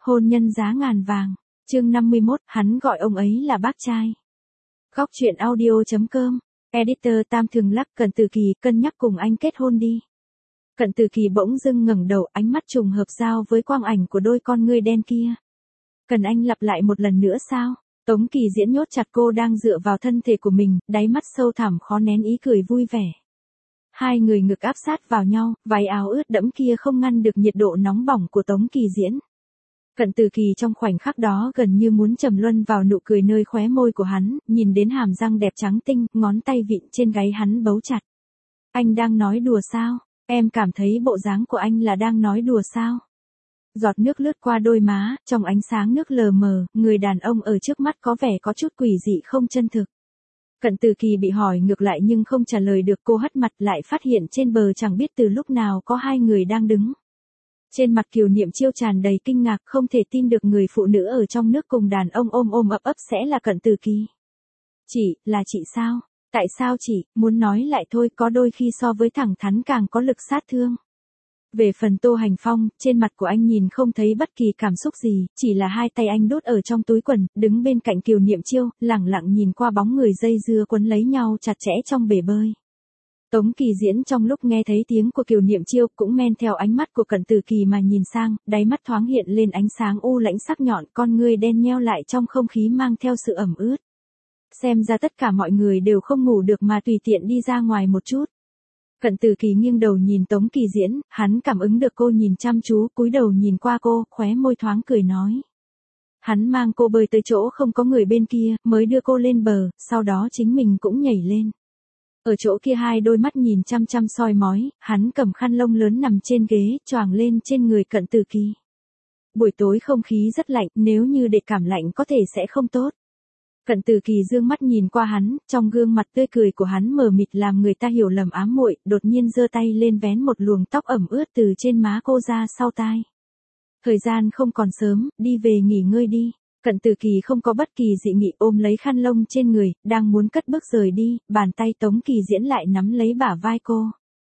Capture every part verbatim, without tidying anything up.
Hôn nhân giá ngàn vàng. Chương năm mươi mốt, hắn gọi ông ấy là bác trai. Góc truyện audio chấm com. Editor Tam Thường Lắc. Cận Tử Kỳ, cân nhắc cùng anh kết hôn đi. Cận Tử Kỳ bỗng dưng ngẩng đầu, ánh mắt trùng hợp giao với quang ảnh của đôi con ngươi đen kia. Cần anh lặp lại một lần nữa sao? Tống Kỳ Diễn nhốt chặt cô đang dựa vào thân thể của mình, đáy mắt sâu thẳm khó nén ý cười vui vẻ. Hai người ngực áp sát vào nhau, váy áo ướt đẫm kia không ngăn được nhiệt độ nóng bỏng của Tống Kỳ Diễn. Cận Tử Kỳ trong khoảnh khắc đó gần như muốn trầm luân vào nụ cười nơi khóe môi của hắn, nhìn đến hàm răng đẹp trắng tinh, ngón tay vịn trên gáy hắn bấu chặt. Anh đang nói đùa sao? Em cảm thấy bộ dáng của anh là đang nói đùa sao? Giọt nước lướt qua đôi má, trong ánh sáng nước lờ mờ, người đàn ông ở trước mắt có vẻ có chút quỷ dị không chân thực. Cận Tử Kỳ bị hỏi ngược lại nhưng không trả lời được, cô hất mặt lại phát hiện trên bờ chẳng biết từ lúc nào có hai người đang đứng. Trên mặt Kiều Niệm Chiêu tràn đầy kinh ngạc, không thể tin được người phụ nữ ở trong nước cùng đàn ông ôm ôm ấp ấp sẽ là Cận Tử Kỳ. Chị, là chị sao? Tại sao chị, muốn nói lại thôi, có đôi khi so với thẳng thắn càng có lực sát thương. Về phần Tô Hành Phong, trên mặt của anh nhìn không thấy bất kỳ cảm xúc gì, chỉ là hai tay anh đút ở trong túi quần, đứng bên cạnh Kiều Niệm Chiêu, lẳng lặng nhìn qua bóng người dây dưa quấn lấy nhau chặt chẽ trong bể bơi. Tống Kỳ Diễn trong lúc nghe thấy tiếng của Kiều Niệm Chiêu cũng men theo ánh mắt của Cận Tử Kỳ mà nhìn sang, đáy mắt thoáng hiện lên ánh sáng u lãnh sắc nhọn, con ngươi đen nheo lại trong không khí mang theo sự ẩm ướt. Xem ra tất cả mọi người đều không ngủ được mà tùy tiện đi ra ngoài một chút. Cận Tử Kỳ nghiêng đầu nhìn Tống Kỳ Diễn, hắn cảm ứng được cô nhìn chăm chú, cúi đầu nhìn qua cô, khóe môi thoáng cười nói. Hắn mang cô bơi tới chỗ không có người bên kia, mới đưa cô lên bờ, sau đó chính mình cũng nhảy lên. Ở chỗ kia hai đôi mắt nhìn chăm chăm soi mói, hắn cầm khăn lông lớn nằm trên ghế, choàng lên trên người Cận Tử Kỳ. Buổi tối không khí rất lạnh, nếu như để cảm lạnh có thể sẽ không tốt. Cận Tử Kỳ dương mắt nhìn qua hắn, trong gương mặt tươi cười của hắn mờ mịt làm người ta hiểu lầm ám muội, đột nhiên giơ tay lên vén một luồng tóc ẩm ướt từ trên má cô ra sau tai. Thời gian không còn sớm, đi về nghỉ ngơi đi. Cận Tử Kỳ không có bất kỳ dị nghị, ôm lấy khăn lông trên người, đang muốn cất bước rời đi, bàn tay Tống Kỳ Diễn lại nắm lấy bả vai cô.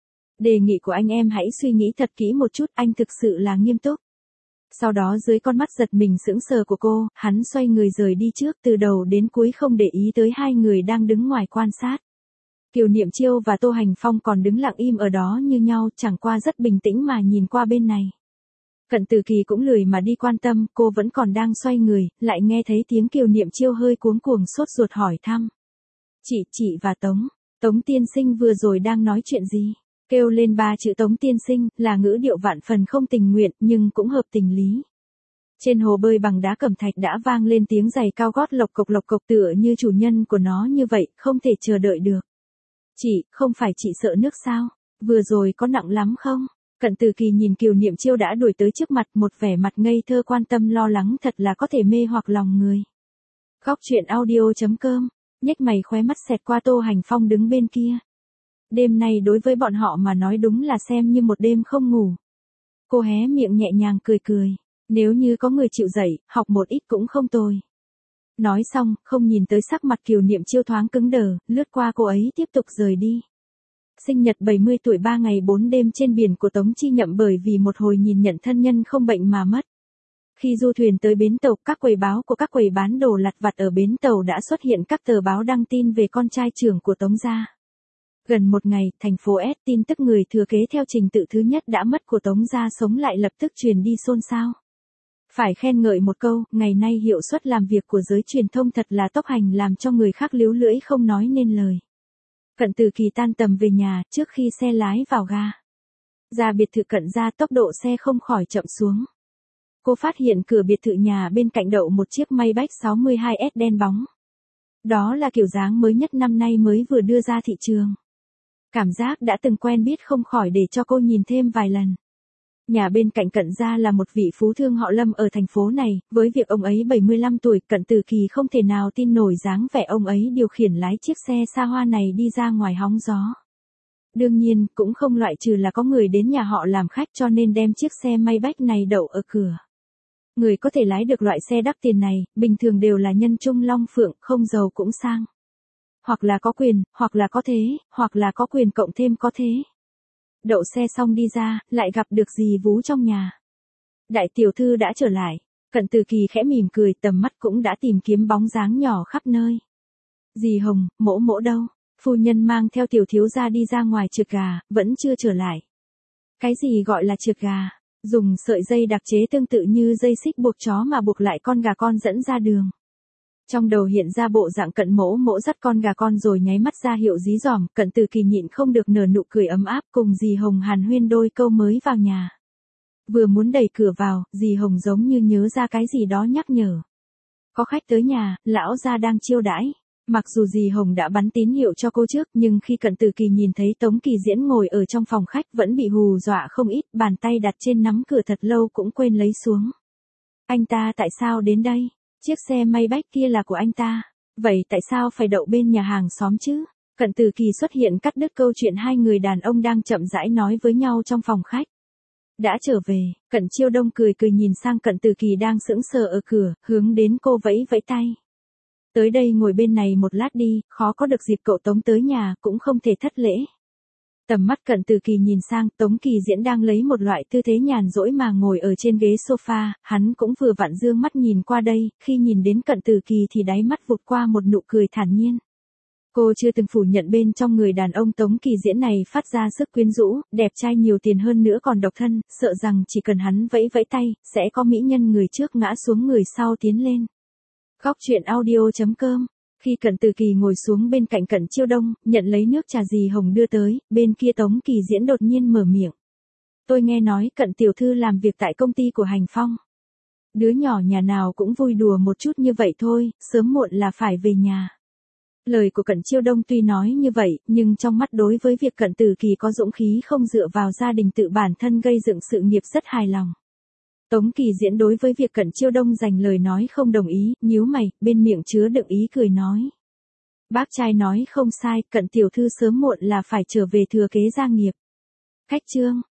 Đề nghị của anh em hãy suy nghĩ thật kỹ một chút, anh thực sự là nghiêm túc. Sau đó dưới con mắt giật mình sững sờ của cô, hắn xoay người rời đi trước, từ đầu đến cuối không để ý tới hai người đang đứng ngoài quan sát. Kiều Niệm Chiêu và Tô Hành Phong còn đứng lặng im ở đó như nhau, chẳng qua rất bình tĩnh mà nhìn qua bên này. Cận Tử Kỳ cũng lười mà đi quan tâm, cô vẫn còn đang xoay người, lại nghe thấy tiếng Kiều Niệm Chiêu hơi cuống cuồng sốt ruột hỏi thăm. Chị, chị và Tống, Tống tiên sinh vừa rồi đang nói chuyện gì? Kêu lên ba chữ Tống tiên sinh, là ngữ điệu vạn phần không tình nguyện, nhưng cũng hợp tình lý. Trên hồ bơi bằng đá cẩm thạch đã vang lên tiếng giày cao gót lộc cộc lộc cộc tựa như chủ nhân của nó như vậy, không thể chờ đợi được. Chị, không phải chị sợ nước sao? Vừa rồi có nặng lắm không? Cận Tử Kỳ nhìn Kiều Niệm Chiêu đã đuổi tới trước mặt, một vẻ mặt ngây thơ quan tâm lo lắng thật là có thể mê hoặc lòng người. Góc truyện audio chấm com, nhếch mày khóe mắt xẹt qua Tô Hành Phong đứng bên kia. Đêm nay đối với bọn họ mà nói đúng là xem như một đêm không ngủ. Cô hé miệng nhẹ nhàng cười cười, nếu như có người chịu dạy, học một ít cũng không tồi. Nói xong, không nhìn tới sắc mặt Kiều Niệm Chiêu thoáng cứng đờ, lướt qua cô ấy tiếp tục rời đi. Sinh nhật bảy mươi tuổi ba ngày bốn đêm trên biển của Tống Chi Nhậm bởi vì một hồi nhìn nhận thân nhân không bệnh mà mất. Khi du thuyền tới bến tàu, các quầy báo của các quầy bán đồ lặt vặt ở bến tàu đã xuất hiện các tờ báo đăng tin về con trai trưởng của Tống gia. Gần một ngày, thành phố S tin tức người thừa kế theo trình tự thứ nhất đã mất của Tống gia sống lại lập tức truyền đi xôn xao. Phải khen ngợi một câu, ngày nay hiệu suất làm việc của giới truyền thông thật là tốc hành làm cho người khác líu lưỡi không nói nên lời. Cận Tử Kỳ tan tầm về nhà, trước khi xe lái vào ga. Ra biệt thự Cận gia, tốc độ xe không khỏi chậm xuống. Cô phát hiện cửa biệt thự nhà bên cạnh đậu một chiếc Maybach sáu mươi hai S đen bóng. Đó là kiểu dáng mới nhất năm nay mới vừa đưa ra thị trường. Cảm giác đã từng quen biết không khỏi để cho cô nhìn thêm vài lần. Nhà bên cạnh Cận gia là một vị phú thương họ Lâm ở thành phố này, với việc ông ấy bảy mươi lăm tuổi, Cận Tử Kỳ không thể nào tin nổi dáng vẻ ông ấy điều khiển lái chiếc xe xa hoa này đi ra ngoài hóng gió. Đương nhiên, cũng không loại trừ là có người đến nhà họ làm khách cho nên đem chiếc xe Maybach này đậu ở cửa. Người có thể lái được loại xe đắt tiền này, bình thường đều là nhân trung long phượng, không giàu cũng sang. Hoặc là có quyền, hoặc là có thế, hoặc là có quyền cộng thêm có thế. Đậu xe xong đi ra, lại gặp được dì vú trong nhà. Đại tiểu thư đã trở lại. Cận Từ Kỳ khẽ mỉm cười, tầm mắt cũng đã tìm kiếm bóng dáng nhỏ khắp nơi. Dì Hồng, mỗ mỗ đâu? Phu nhân mang theo tiểu thiếu gia đi ra ngoài trượt gà, vẫn chưa trở lại. Cái gì gọi là trượt gà? Dùng sợi dây đặc chế tương tự như dây xích buộc chó mà buộc lại con gà con dẫn ra đường. Trong đầu hiện ra bộ dạng Cận mỗ mỗ dắt con gà con rồi nháy mắt ra hiệu dí dỏm, Cận Từ Kỳ nhịn không được nở nụ cười ấm áp, cùng dì Hồng hàn huyên đôi câu mới vào nhà. Vừa muốn đẩy cửa vào, dì Hồng giống như nhớ ra cái gì đó nhắc nhở. Có khách tới nhà, lão gia đang chiêu đãi. Mặc dù dì Hồng đã bắn tín hiệu cho cô trước, nhưng khi Cận Từ Kỳ nhìn thấy Tống Kỳ Diễn ngồi ở trong phòng khách vẫn bị hù dọa không ít, bàn tay đặt trên nắm cửa thật lâu cũng quên lấy xuống. Anh ta tại sao đến đây? Chiếc xe Maybach kia là của anh ta. Vậy tại sao phải đậu bên nhà hàng xóm chứ? Cận Từ Kỳ xuất hiện cắt đứt câu chuyện hai người đàn ông đang chậm rãi nói với nhau trong phòng khách. Đã trở về, Cận Chiêu Đông cười cười nhìn sang Cận Từ Kỳ đang sững sờ ở cửa, hướng đến cô vẫy vẫy tay. Tới đây ngồi bên này một lát đi, khó có được dịp cậu Tống tới nhà, cũng không thể thất lễ. Tầm mắt Cận Từ Kỳ nhìn sang, Tống Kỳ Diễn đang lấy một loại tư thế nhàn rỗi mà ngồi ở trên ghế sofa, hắn cũng vừa vặn dương mắt nhìn qua đây, khi nhìn đến Cận Từ Kỳ thì đáy mắt vụt qua một nụ cười thản nhiên. Cô chưa từng phủ nhận bên trong người đàn ông Tống Kỳ Diễn này phát ra sức quyến rũ, đẹp trai nhiều tiền hơn nữa còn độc thân, sợ rằng chỉ cần hắn vẫy vẫy tay, sẽ có mỹ nhân người trước ngã xuống người sau tiến lên. Góc truyện audio chấm com. Khi Cận Từ Kỳ ngồi xuống bên cạnh Cận Chiêu Đông, nhận lấy nước trà dì Hồng đưa tới, bên kia Tống Kỳ Diễn đột nhiên mở miệng. Tôi nghe nói Cận tiểu thư làm việc tại công ty của Hành Phong. Đứa nhỏ nhà nào cũng vui đùa một chút như vậy thôi, sớm muộn là phải về nhà. Lời của Cận Chiêu Đông tuy nói như vậy, nhưng trong mắt đối với việc Cận Từ Kỳ có dũng khí không dựa vào gia đình tự bản thân gây dựng sự nghiệp rất hài lòng. Tống Kỳ Diễn đối với việc Cận Chiêu Đông dành lời nói không đồng ý, nhíu mày, bên miệng chứa đựng ý cười nói. Bác trai nói không sai, Cận tiểu thư sớm muộn là phải trở về thừa kế gia nghiệp. Khách trương,